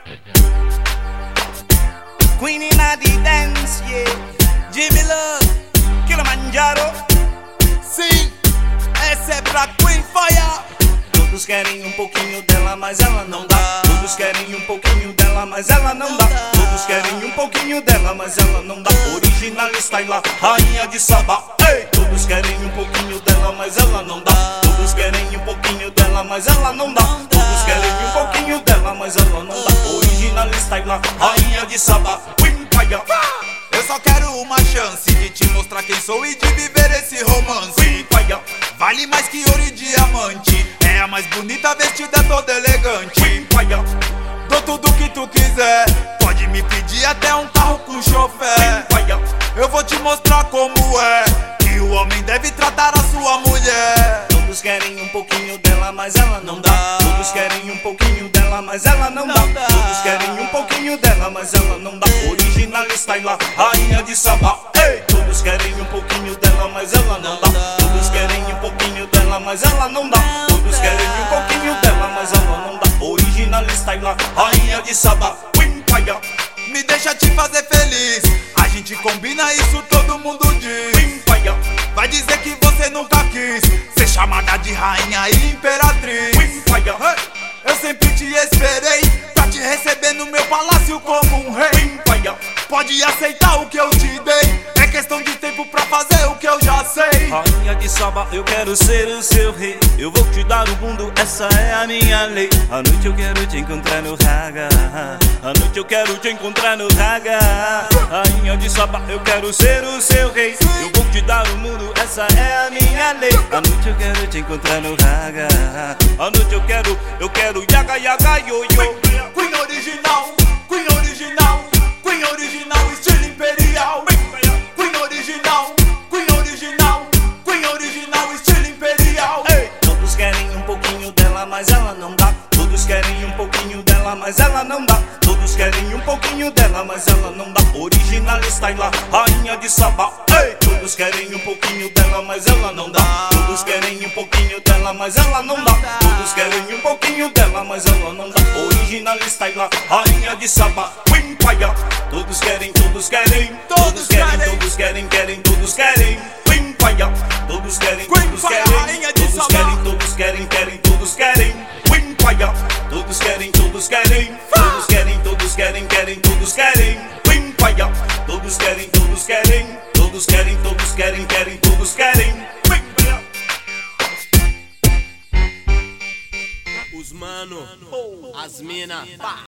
Queen inna the dance, yeah. Jimmy Love, Kilimanjaro. Sim, essa é pra Queen Fire. Todos querem um pouquinho dela, mas ela não dá. Todos querem um pouquinho dela, mas ela não dá. Todos querem um pouquinho dela, mas ela não dá. Original Style, rainha de Sabá. Ei! Todos querem um pouquinho dela, mas ela não dá. Todos querem um pouquinho dela, mas ela não dá. Todos querem um pouquinho dela, mas ela não dá. Original Style, rainha de Sabá. Queen Fire. Eu só quero uma chance de te mostrar quem sou e de viver esse romance. Queen Fire. Vale mais que ouro e diamante. É a mais bonita, vestida toda elegante. Queen Fire. Dou tudo que tu quiser. Pode me pedir até um carro com chofer. Queen Fire. Eu vou te mostrar como é que o homem deve tratar a sua mulher. Todos querem um pouquinho dela, mas ela não dá. Todos querem um pouquinho dela, mas ela não dá. Todos querem um pouquinho dela, mas ela não dá. Original Style, rainha de Sabá. Ei! Todos querem um pouquinho dela, mas ela não dá. Todos querem um pouquinho dela, mas ela não dá. Todos querem um pouquinho dela, mas ela não dá. Original Style, rainha de Sabá. Queen Fire. Me deixa te fazer feliz. A gente combina isso, todo mundo diz. Queen Fire. Vai dizer que você nunca quis ser chamada de rainha e imperatriz. Queen Fire. Eu sempre te esperei pra te receber no meu palácio como um rei. Queen Fire. Pode aceitar o que eu te dei. É questão de tempo pra fazer o que eu já sei. Rainha de Sabá, eu quero ser o seu rei. Eu vou te dar o mundo, essa é a minha lei. À noite eu quero te encontrar no raga. À noite eu quero te encontrar no raga. Rainha de Sabá, eu quero ser o seu rei. Eu vou te dar o mundo, essa é a minha lei. À noite eu quero te encontrar no raga. À noite eu quero yaga yaga yo yo. Queen original, Queen original, Queen original, estilo imperial. Queen original, Queen original, Queen original, estilo imperial. Ei! Todos querem um pouquinho dela, mas ela não dá. Todos querem um pouquinho dela, mas ela não dá. Todos querem um pouquinho dela, mas ela não dá. Original Style, rainha de Sabá. Ei! Todos querem um pouquinho dela, mas ela não dá. Todos querem um pouquinho dela, mas ela não dá. Todos querem um pouquinho dela, mas ela não dá. Original Style, rainha de Sabá. Queen Fire. Todos querem, todos querem. Todos querem, todos querem, querem, todos querem. Queen Fire. Todos querem, todos querem. rainha de Todos Sabá. querem, todos querem, querem, todos querem. Queen Fire. Todos querem, todos querem. Todos querem, todos querem, querem, todos querem. Queen Fire. Todos querem, todos querem. Todos querem, todos querem, querem, todos querem. Queen Fire. Os mano, as mina.